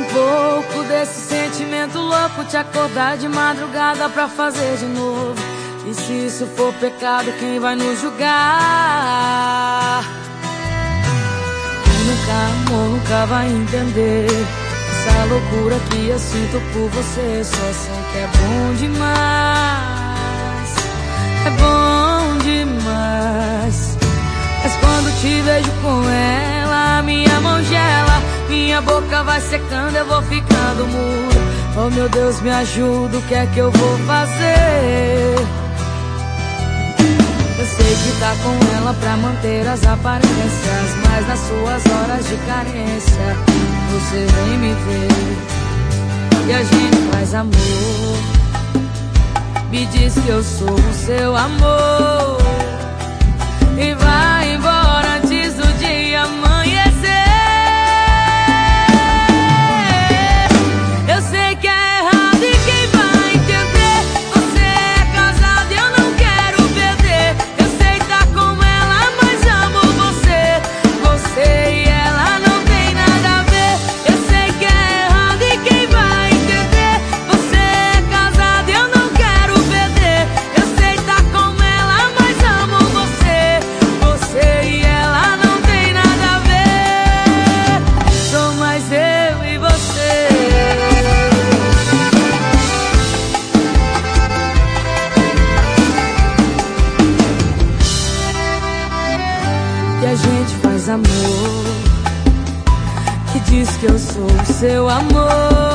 pouco desse sentimento louco, te acordar de madrugada pra fazer de novo. E se isso for pecado, quem vai nos julgar? Quem nunca amou, nunca vai entender essa loucura que eu sinto por você. Só sei que é bom demais, é bom demais. Mas quando te vejo com ela, minha mão gela, minha boca vai secando, eu vou ficando muda. Oh meu Deus, me ajuda, o que é que eu vou fazer? Eu sei que tá com ela pra manter as aparências, mas nas suas horas de carência você vem me ver e a gente faz amor. Me diz que eu sou o seu amor e vai embora antes do dia amanhecer. Eu sei que é errado e quem vai entender? Você é casado e eu não quero perder. Eu sei tá com ela, mas amo você. Você e ela não tem nada a ver. Eu sei que é errado e quem vai entender? Você é casado e eu não quero perder. Eu sei tá com ela, mas amo você. Você e ela não tem nada a ver. Sou mais eu e você. E a gente faz amor, que diz que eu sou o seu amor.